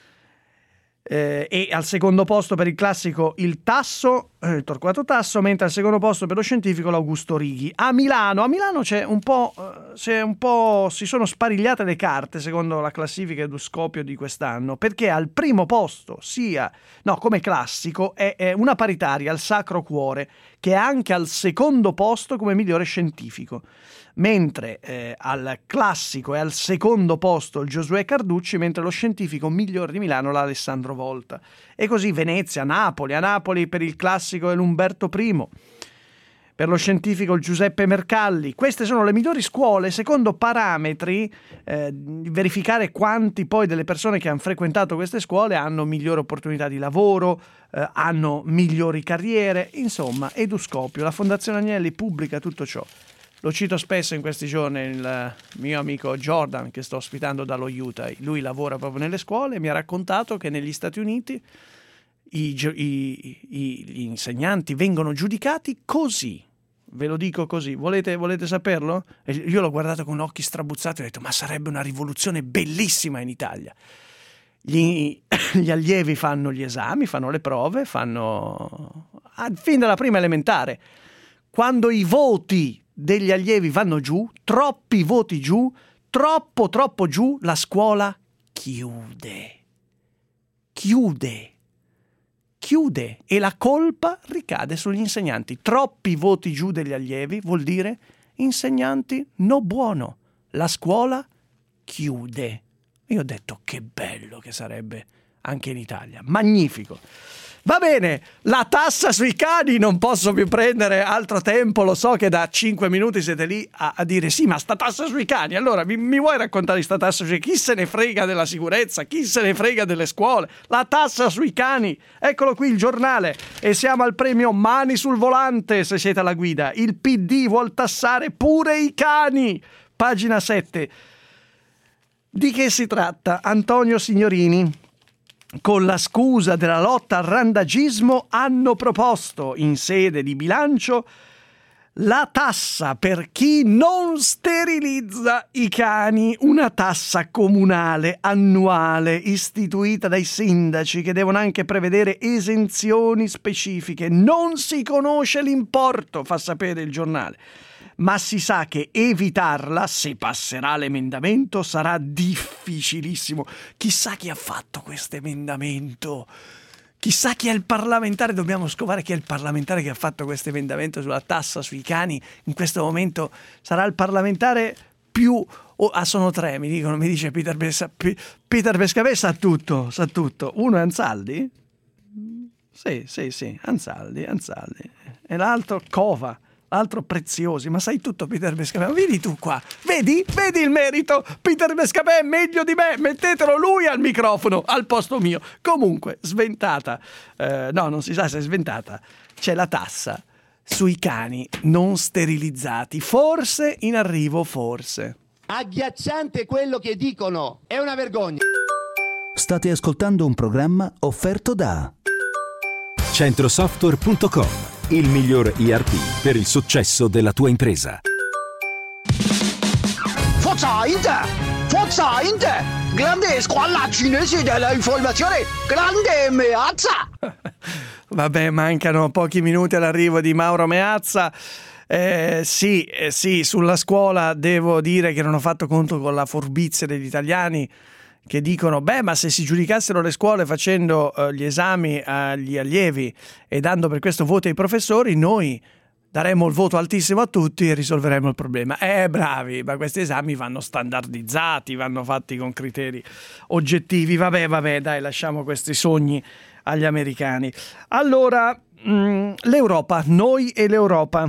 E al secondo posto per il classico il Tasso, il Torquato Tasso, mentre al secondo posto per lo scientifico l'Augusto Righi. A Milano c'è un po' si sono sparigliate le carte secondo la classifica Eduscopio di quest'anno, perché al primo posto come classico è una paritaria, al Sacro Cuore, che è anche al secondo posto come migliore scientifico, mentre al classico è al secondo posto il Giosuè Carducci, mentre lo scientifico migliore di Milano l'Alessandro Volta. E così Venezia, Napoli, a Napoli per il classico è l'Umberto I, per lo scientifico il Giuseppe Mercalli. Queste sono le migliori scuole secondo parametri di verificare quanti poi delle persone che hanno frequentato queste scuole hanno migliori opportunità di lavoro, hanno migliori carriere. Insomma, Eduscopio, la Fondazione Agnelli pubblica tutto ciò. Lo cito spesso in questi giorni, il mio amico Jordan, che sto ospitando dallo Utah. Lui lavora proprio nelle scuole e mi ha raccontato che negli Stati Uniti gli insegnanti vengono giudicati così. Ve lo dico così. Volete saperlo? E io l'ho guardato con occhi strabuzzati e ho detto: ma sarebbe una rivoluzione bellissima in Italia. Gli allievi fanno gli esami, fanno le prove, fin dalla prima elementare. Quando i voti degli allievi vanno giù, troppi voti giù, troppo giù, la scuola chiude e la colpa ricade sugli insegnanti. Troppi voti giù degli allievi vuol dire insegnanti no buono, la scuola chiude. Io ho detto che bello che sarebbe anche in Italia, magnifico. Va bene, la tassa sui cani, non posso più prendere altro tempo, lo so che da 5 minuti siete lì a dire sì, ma sta tassa sui cani, allora mi vuoi raccontare sta tassa sui cani? Chi se ne frega della sicurezza, chi se ne frega delle scuole, la tassa sui cani, eccolo qui il giornale e siamo al premio Mani sul volante se siete alla guida, il PD vuol tassare pure i cani, pagina 7. Di che si tratta? Antonio Signorini, con la scusa della lotta al randagismo, hanno proposto in sede di bilancio la tassa per chi non sterilizza i cani, una tassa comunale annuale istituita dai sindaci che devono anche prevedere esenzioni specifiche. Non si conosce l'importo, fa sapere il giornale, ma si sa che evitarla, se passerà l'emendamento, sarà difficilissimo. Chissà chi ha fatto questo emendamento. Chissà chi è il parlamentare, dobbiamo scovare chi è il parlamentare che ha fatto questo emendamento sulla tassa sui cani. In questo momento sarà il parlamentare più... sono 3, mi dice Peter Bescapè sa tutto. Uno è Anzaldi? Sì, Anzaldi. E l'altro Cova. Altro Preziosi, ma sai tutto Peter Bescapè, vedi tu qua, vedi il merito, Peter Bescapè è meglio di me, mettetelo lui al microfono al posto mio. Comunque, sventata, no, non si sa se è sventata, c'è la tassa sui cani non sterilizzati, forse in arrivo, forse. Agghiacciante quello che dicono, è una vergogna. State ascoltando un programma offerto da Centrosoftware.com, il miglior ERP per il successo della tua impresa. Forza Inter, grande squadra cinese della informazione, grande Meazza. Vabbè, mancano pochi minuti all'arrivo di Mauro Meazza. Sì, sulla scuola devo dire che non ho fatto conto con la furbizia degli italiani che dicono, ma se si giudicassero le scuole facendo gli esami agli allievi e dando per questo voto ai professori, noi daremmo il voto altissimo a tutti e risolveremmo il problema. Bravi, ma questi esami vanno standardizzati, vanno fatti con criteri oggettivi. Vabbè, dai, lasciamo questi sogni agli americani. Allora, l'Europa, noi e l'Europa.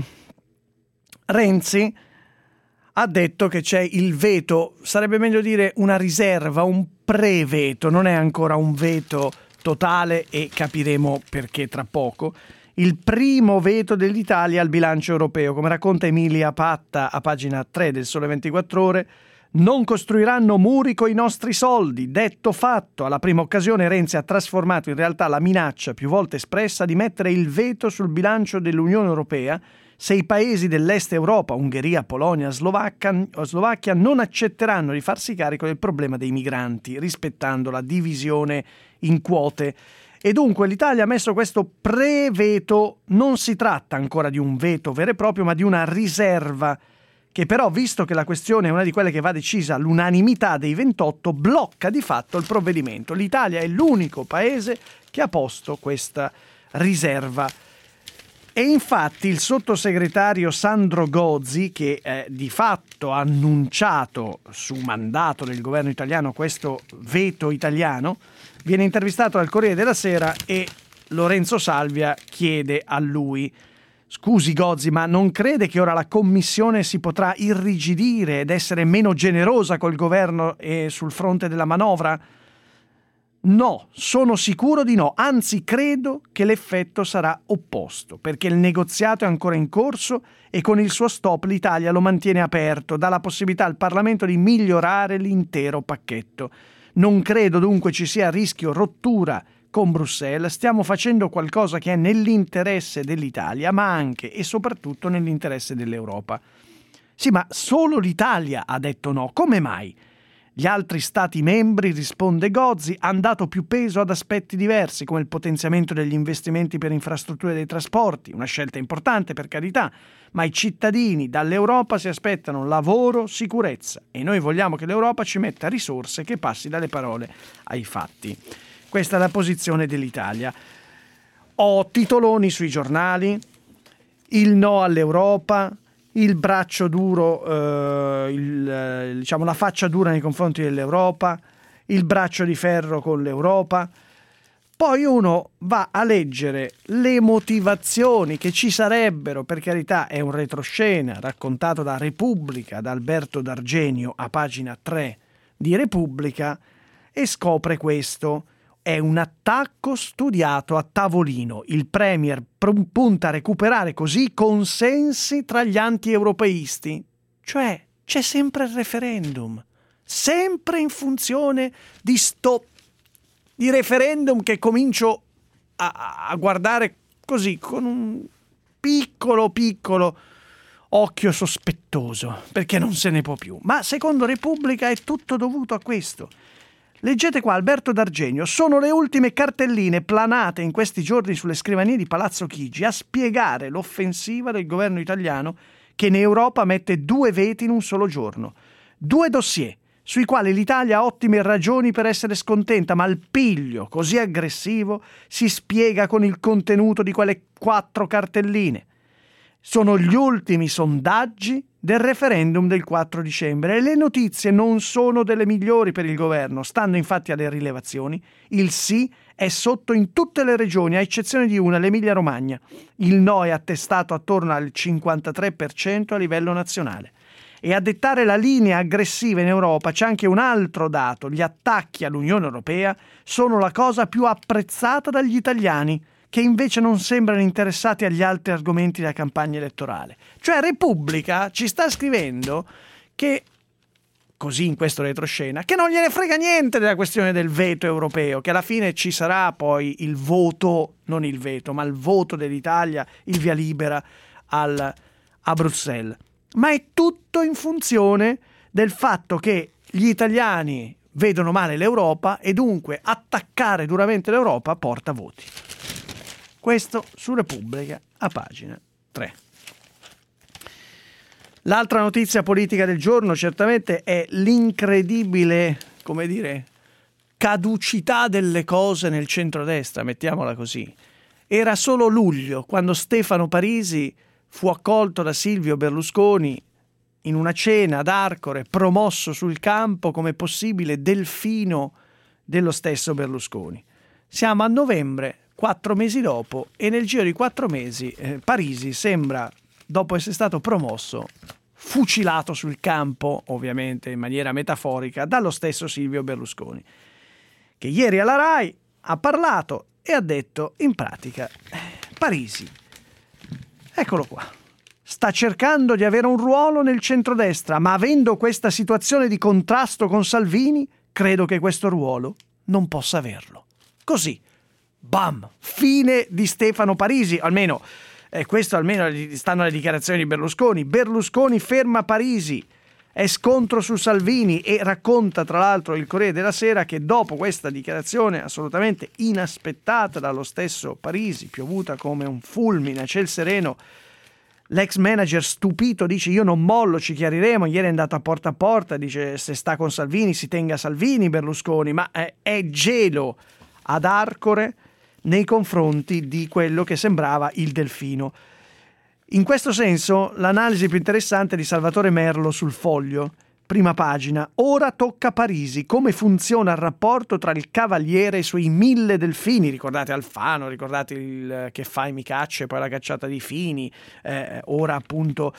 Renzi ha detto che c'è il veto, sarebbe meglio dire una riserva, un pre-veto, non è ancora un veto totale e capiremo perché tra poco. Il primo veto dell'Italia al bilancio europeo, come racconta Emilia Patta a pagina 3 del Sole 24 Ore, non costruiranno muri coi nostri soldi, detto fatto. Alla prima occasione Renzi ha trasformato in realtà la minaccia più volte espressa di mettere il veto sul bilancio dell'Unione Europea se i paesi dell'Est Europa, Ungheria, Polonia, Slovacchia non accetteranno di farsi carico del problema dei migranti, rispettando la divisione in quote. E dunque l'Italia ha messo questo pre-veto, non si tratta ancora di un veto vero e proprio, ma di una riserva, che però, visto che la questione è una di quelle che va decisa all'unanimità dei 28, blocca di fatto il provvedimento. L'Italia è l'unico paese che ha posto questa riserva. E infatti il sottosegretario Sandro Gozzi, che di fatto ha annunciato su mandato del governo italiano questo veto italiano, viene intervistato dal Corriere della Sera e Lorenzo Salvia chiede a lui: scusi Gozzi, ma non crede che ora la Commissione si potrà irrigidire ed essere meno generosa col governo e sul fronte della manovra? No, sono sicuro di no, anzi credo che l'effetto sarà opposto, perché il negoziato è ancora in corso e con il suo stop l'Italia lo mantiene aperto, dà la possibilità al Parlamento di migliorare l'intero pacchetto. Non credo dunque ci sia rischio rottura con Bruxelles, stiamo facendo qualcosa che è nell'interesse dell'Italia, ma anche e soprattutto nell'interesse dell'Europa. Sì, ma solo l'Italia ha detto no, come mai? Gli altri Stati membri, risponde Gozzi, hanno dato più peso ad aspetti diversi, come il potenziamento degli investimenti per infrastrutture dei trasporti, una scelta importante per carità, ma i cittadini dall'Europa si aspettano lavoro, sicurezza e noi vogliamo che l'Europa ci metta risorse che passi dalle parole ai fatti. Questa è la posizione dell'Italia. Ho titoloni sui giornali, il no all'Europa, il braccio duro, la faccia dura nei confronti dell'Europa, il braccio di ferro con l'Europa. Poi uno va a leggere le motivazioni che ci sarebbero, per carità è un retroscena raccontato da Repubblica, da Alberto D'Argenio a pagina 3 di Repubblica, e scopre questo. È un attacco studiato a tavolino. Il Premier punta a recuperare così consensi tra gli anti-europeisti. Cioè, c'è sempre il referendum. Sempre in funzione di referendum che comincio a guardare così, con un piccolo occhio sospettoso, perché non se ne può più. Ma secondo Repubblica è tutto dovuto a questo. Leggete qua Alberto D'Argenio, sono le ultime cartelline planate in questi giorni sulle scrivanie di Palazzo Chigi a spiegare l'offensiva del governo italiano che in Europa mette 2 veti in un solo giorno. 2 dossier sui quali l'Italia ha ottime ragioni per essere scontenta, ma il piglio così aggressivo si spiega con il contenuto di quelle 4 cartelline. Sono gli ultimi sondaggi del referendum del 4 dicembre e le notizie non sono delle migliori per il governo. Stando infatti alle rilevazioni, il sì è sotto in tutte le regioni, a eccezione di una, l'Emilia Romagna. Il no è attestato attorno al 53% a livello nazionale. E a dettare la linea aggressiva in Europa c'è anche un altro dato: gli attacchi all'Unione Europea sono la cosa più apprezzata dagli italiani, che invece non sembrano interessati agli altri argomenti della campagna elettorale. Cioè Repubblica ci sta scrivendo che, così in questo retroscena, che non gliene frega niente della questione del veto europeo, che alla fine ci sarà poi il voto, non il veto, ma il voto dell'Italia, il via libera a Bruxelles. Ma è tutto in funzione del fatto che gli italiani vedono male l'Europa e dunque attaccare duramente l'Europa porta voti. Questo su Repubblica a pagina 3. L'altra notizia politica del giorno certamente è l'incredibile, caducità delle cose nel centrodestra, mettiamola così. Era solo luglio quando Stefano Parisi fu accolto da Silvio Berlusconi in una cena ad Arcore, promosso sul campo come possibile delfino dello stesso Berlusconi. Siamo a novembre, 4 mesi dopo, e nel giro di 4 mesi Parisi sembra, dopo essere stato promosso, fucilato sul campo, ovviamente in maniera metaforica, dallo stesso Silvio Berlusconi, che ieri alla RAI ha parlato e ha detto, in pratica, Parisi, eccolo qua, sta cercando di avere un ruolo nel centrodestra, ma avendo questa situazione di contrasto con Salvini, credo che questo ruolo non possa averlo. Così. Bam! Fine di Stefano Parisi, almeno questo almeno stanno le dichiarazioni di Berlusconi. Berlusconi ferma Parisi, è scontro su Salvini, e racconta tra l'altro il Corriere della Sera che dopo questa dichiarazione assolutamente inaspettata dallo stesso Parisi, piovuta come un fulmine a ciel sereno, l'ex manager stupito dice io non mollo, ci chiariremo, ieri è andato a porta, dice se sta con Salvini si tenga Salvini Berlusconi, ma è gelo ad Arcore nei confronti di quello che sembrava il delfino. In questo senso l'analisi più interessante di Salvatore Merlo sul Foglio, prima pagina, ora tocca Parisi, come funziona il rapporto tra il cavaliere e i suoi 1000 delfini, ricordate Alfano, ricordate il che fai mi caccia e poi la cacciata di Fini, ora appunto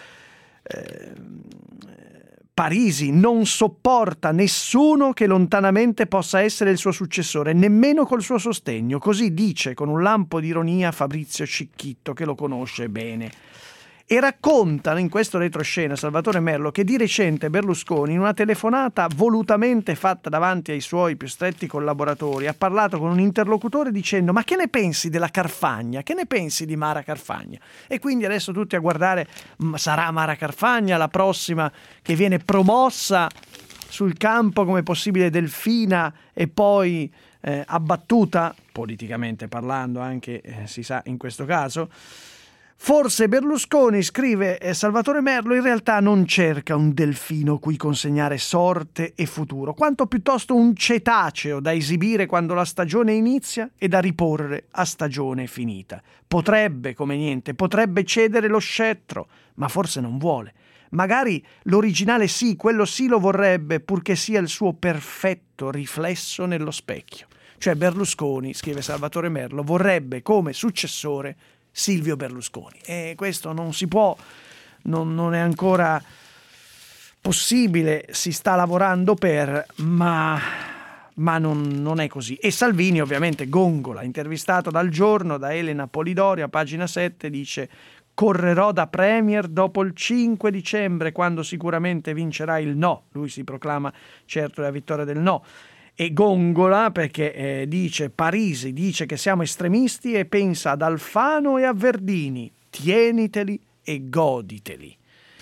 Parisi non sopporta nessuno che lontanamente possa essere il suo successore, nemmeno col suo sostegno. Così dice con un lampo di ironia Fabrizio Cicchitto, che lo conosce bene. E racconta in questo retroscena Salvatore Merlo che di recente Berlusconi, in una telefonata volutamente fatta davanti ai suoi più stretti collaboratori, ha parlato con un interlocutore dicendo ma che ne pensi della Carfagna? Che ne pensi di Mara Carfagna? E quindi adesso tutti a guardare, sarà Mara Carfagna la prossima che viene promossa sul campo come possibile delfina e poi abbattuta, politicamente parlando anche si sa in questo caso. Forse Berlusconi, scrive Salvatore Merlo, in realtà non cerca un delfino cui consegnare sorte e futuro, quanto piuttosto un cetaceo da esibire quando la stagione inizia e da riporre a stagione finita. Potrebbe, come niente, potrebbe cedere lo scettro, ma forse non vuole. Magari l'originale sì, quello sì lo vorrebbe, purché sia il suo perfetto riflesso nello specchio. Cioè Berlusconi, scrive Salvatore Merlo, vorrebbe come successore Silvio Berlusconi. E questo non si può, non è ancora possibile, si sta lavorando ma non è così. E Salvini ovviamente gongola, intervistato dal Giorno, da Elena Polidori a pagina 7, dice: correrò da premier dopo il 5 dicembre quando sicuramente vincerà il no. Lui si proclama certo la vittoria del no. E gongola perché dice Parisi dice che siamo estremisti e pensa ad Alfano e a Verdini, tieniteli e goditeli.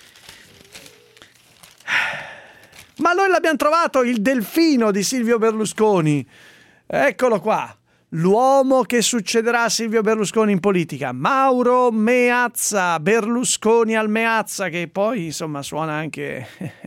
Ma noi l'abbiamo trovato, il delfino di Silvio Berlusconi, eccolo qua, l'uomo che succederà a Silvio Berlusconi in politica, Mauro Meazza, Berlusconi al Meazza, che poi insomma suona anche...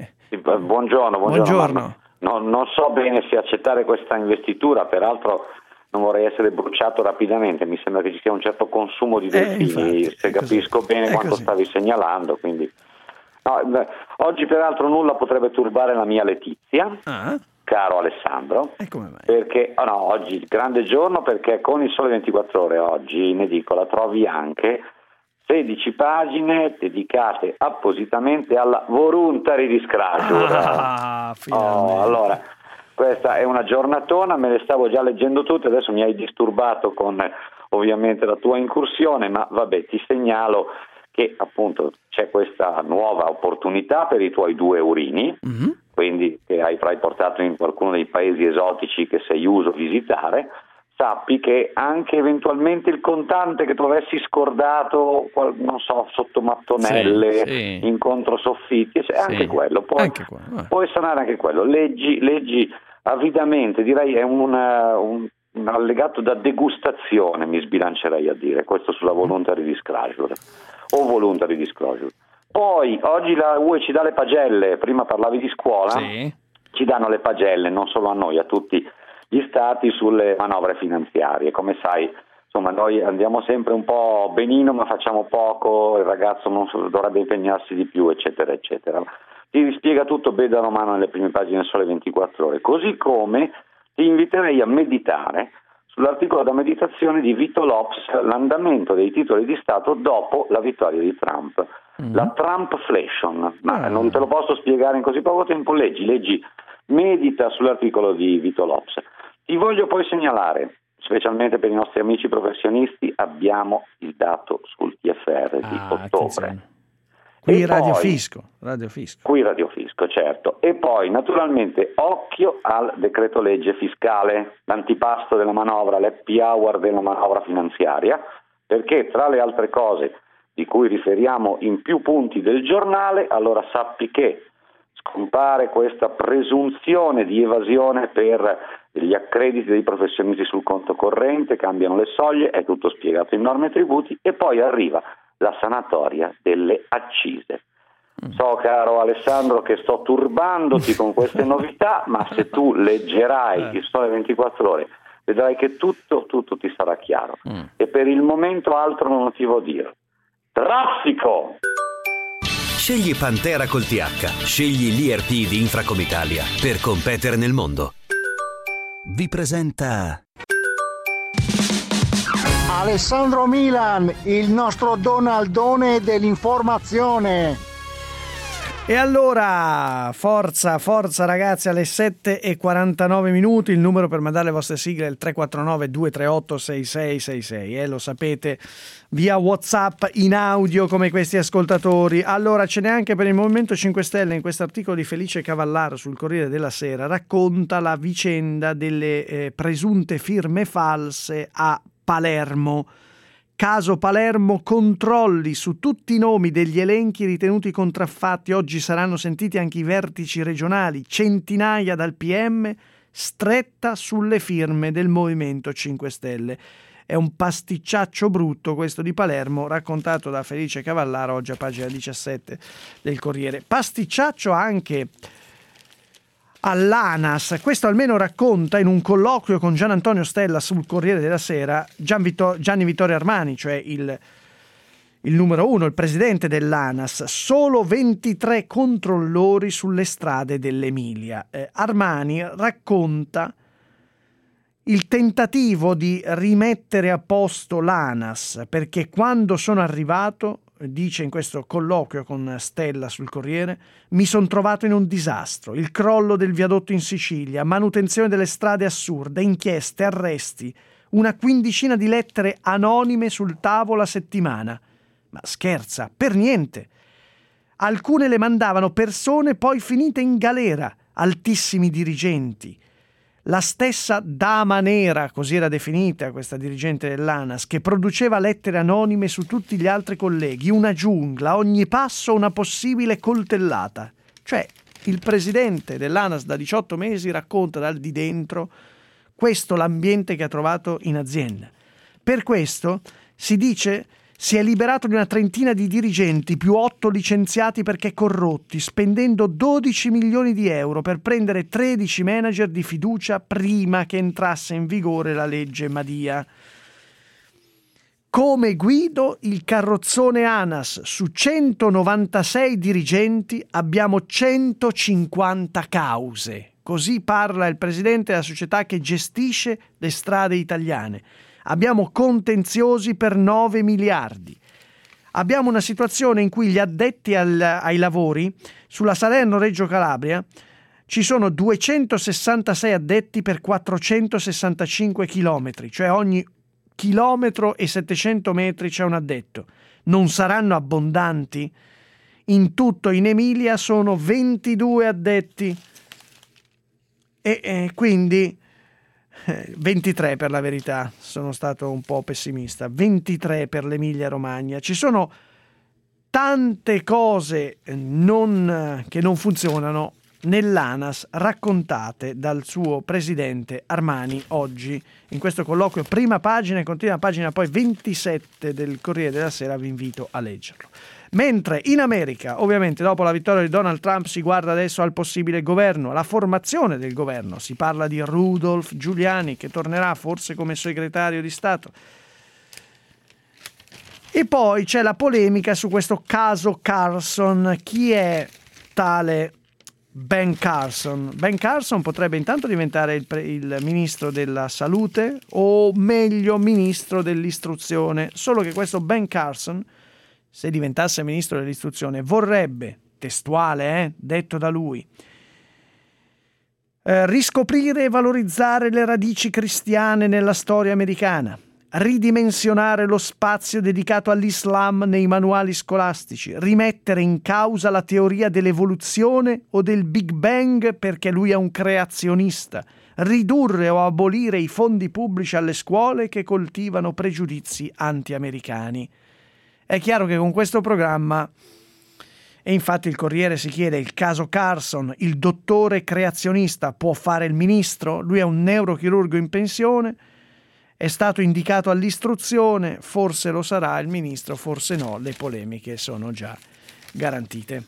Buongiorno. Non so bene se accettare questa investitura, peraltro non vorrei essere bruciato rapidamente, mi sembra che ci sia un certo consumo di delfini, infatti, se capisco bene quanto stavi segnalando, quindi... No, oggi peraltro nulla potrebbe turbare la mia Letizia, caro Alessandro, perché oggi grande giorno, perché con il Sole 24 Ore oggi in edicola trovi anche 16 pagine dedicate appositamente alla voluntary disclosure. Allora, questa è una giornatona, me le stavo già leggendo tutte, adesso mi hai disturbato con ovviamente la tua incursione, ma vabbè, ti segnalo che appunto c'è questa nuova opportunità per i tuoi 2 eurini, quindi che avrai portato in qualcuno dei paesi esotici che sei uso visitare. Sappi che anche eventualmente il contante che tu avessi scordato, non so, sotto mattonelle, in controsoffitti, anche quello, puoi sanare anche quello. Leggi avidamente, direi è un allegato da degustazione, mi sbilancerei a dire, questo sulla voluntary disclosure o voluntary disclosure. Poi oggi la UE ci dà le pagelle, prima parlavi di scuola, ci danno le pagelle non solo a noi, a tutti gli stati sulle manovre finanziarie. Come sai, insomma, noi andiamo sempre un po' benino ma facciamo poco, il ragazzo non dovrebbe impegnarsi di più, eccetera eccetera. Ti spiega tutto Beda Romano nelle prime pagine del Sole 24 Ore, così come ti inviterei a meditare sull'articolo da meditazione di Vito Lopes, l'andamento dei titoli di Stato dopo la vittoria di Trump, la Trumpflation. Ma non te lo posso spiegare in così poco tempo, leggi, medita sull'articolo di Vito Lopes. Ti voglio poi segnalare, specialmente per i nostri amici professionisti, abbiamo il dato sul TFR di ottobre. Attenzione. Qui Radio Fisco, certo. E poi naturalmente occhio al decreto legge fiscale, l'antipasto della manovra, l'happy hour della manovra finanziaria, perché tra le altre cose di cui riferiamo in più punti del giornale, allora sappi che scompare questa presunzione di evasione per gli accrediti dei professionisti sul conto corrente, cambiano le soglie, è tutto spiegato in norme e tributi, e poi arriva la sanatoria delle accise. So, caro Alessandro, che sto turbandoti con queste novità, ma se tu leggerai il Sole 24 Ore vedrai che tutto ti sarà chiaro. E per il momento altro non ti devo dire. Traffico! Scegli Pantera col TH, scegli l'IRP di Infracom Italia per competere nel mondo. Vi presenta Alessandro Milan, il nostro Donaldone dell'informazione. E allora, forza ragazzi, alle 7:49 il numero per mandare le vostre sigle è il 349-238-6666, lo sapete, via WhatsApp in audio come questi ascoltatori. Allora, ce n'è anche per il Movimento 5 Stelle. In questo articolo di Felice Cavallaro sul Corriere della Sera racconta la vicenda delle presunte firme false a Palermo. Caso Palermo, controlli su tutti i nomi degli elenchi ritenuti contraffatti. Oggi saranno sentiti anche i vertici regionali, centinaia dal PM, stretta sulle firme del Movimento 5 Stelle. È un pasticciaccio brutto questo di Palermo, raccontato da Felice Cavallaro oggi a pagina 17 del Corriere. Pasticciaccio anche all'ANAS, questo almeno racconta in un colloquio con Gian Antonio Stella sul Corriere della Sera Gianni Vittorio Armani, cioè il numero 1, il presidente dell'ANAS. Solo 23 controllori sulle strade dell'Emilia. Armani racconta il tentativo di rimettere a posto l'ANAS, perché quando sono arrivato, dice in questo colloquio con Stella sul Corriere, mi sono trovato in un disastro, il crollo del viadotto in Sicilia, manutenzione delle strade assurde, inchieste, arresti, una quindicina di lettere anonime sul tavolo a settimana. Ma scherza, per niente. Alcune le mandavano persone poi finite in galera, altissimi dirigenti. La stessa dama nera, così era definita questa dirigente dell'ANAS, che produceva lettere anonime su tutti gli altri colleghi, una giungla, a ogni passo una possibile coltellata. Cioè, il presidente dell'ANAS da 18 mesi racconta dal di dentro questo l'ambiente che ha trovato in azienda. Per questo si dice si è liberato di una trentina di dirigenti più 8 licenziati perché corrotti, spendendo 12 milioni di euro per prendere 13 manager di fiducia prima che entrasse in vigore la legge Madia. Come guido il carrozzone ANAS, su 196 dirigenti abbiamo 150 cause. Così parla il presidente della società che gestisce le strade italiane. Abbiamo contenziosi per 9 miliardi. Abbiamo una situazione in cui gli addetti ai lavori sulla Salerno-Reggio Calabria ci sono 266 addetti per 465 chilometri, cioè ogni chilometro e 700 metri c'è un addetto. Non saranno abbondanti? In tutto in Emilia sono 22 addetti e quindi 23 per la verità, sono stato un po' pessimista, 23 per l'Emilia Romagna. Ci sono tante cose che non funzionano nell'ANAS, raccontate dal suo presidente Armani oggi in questo colloquio, prima pagina e continua pagina poi 27 del Corriere della Sera, vi invito a leggerlo. Mentre in America, ovviamente dopo la vittoria di Donald Trump, si guarda adesso al possibile governo, alla formazione del governo. Si parla di Rudolph Giuliani, che tornerà forse come segretario di Stato. E poi c'è la polemica su questo caso Carson. Chi è tale Ben Carson? Ben Carson potrebbe intanto diventare il ministro della salute, o meglio ministro dell'istruzione, solo che questo Ben Carson, se diventasse ministro dell'istruzione, vorrebbe, testuale, detto da lui, riscoprire e valorizzare le radici cristiane nella storia americana, ridimensionare lo spazio dedicato all'Islam nei manuali scolastici, rimettere in causa la teoria dell'evoluzione o del Big Bang perché lui è un creazionista, ridurre o abolire i fondi pubblici alle scuole che coltivano pregiudizi anti-americani. È chiaro che con questo programma, e infatti il Corriere si chiede, il caso Carson, il dottore creazionista può fare il ministro? Lui è un neurochirurgo in pensione, è stato indicato all'istruzione, forse lo sarà il ministro, forse no, le polemiche sono già garantite.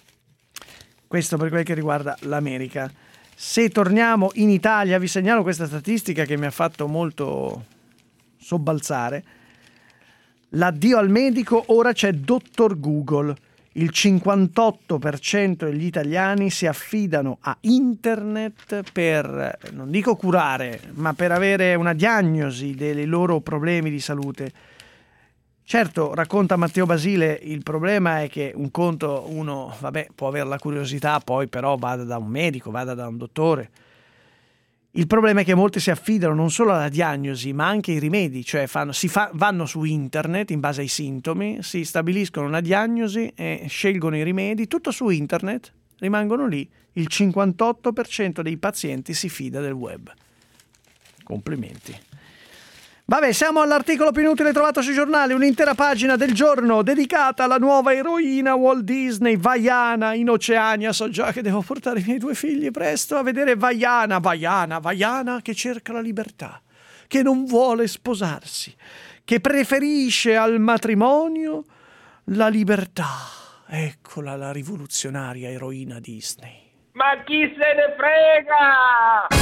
Questo per quel che riguarda l'America. Se torniamo in Italia, vi segnalo questa statistica che mi ha fatto molto sobbalzare. L'addio al medico, ora c'è Dottor Google. Il 58% degli italiani si affidano a internet per, non dico curare, ma per avere una diagnosi dei loro problemi di salute. Certo, racconta Matteo Basile, il problema è che un conto uno, può avere la curiosità, poi però vada da un medico, vada da un dottore. Il problema è che molti si affidano non solo alla diagnosi, ma anche ai rimedi, cioè vanno su internet in base ai sintomi, si stabiliscono una diagnosi e scelgono i rimedi, tutto su internet, rimangono lì. Il 58% dei pazienti si fida del web. Complimenti. Siamo all'articolo più inutile trovato sui giornali, un'intera pagina del giorno dedicata alla nuova eroina Walt Disney, Vaiana, in Oceania. So già che devo portare i miei 2 figli presto a vedere Vaiana, che cerca la libertà, che non vuole sposarsi, che preferisce al matrimonio la libertà. Eccola la rivoluzionaria eroina Disney. Ma chi se ne frega?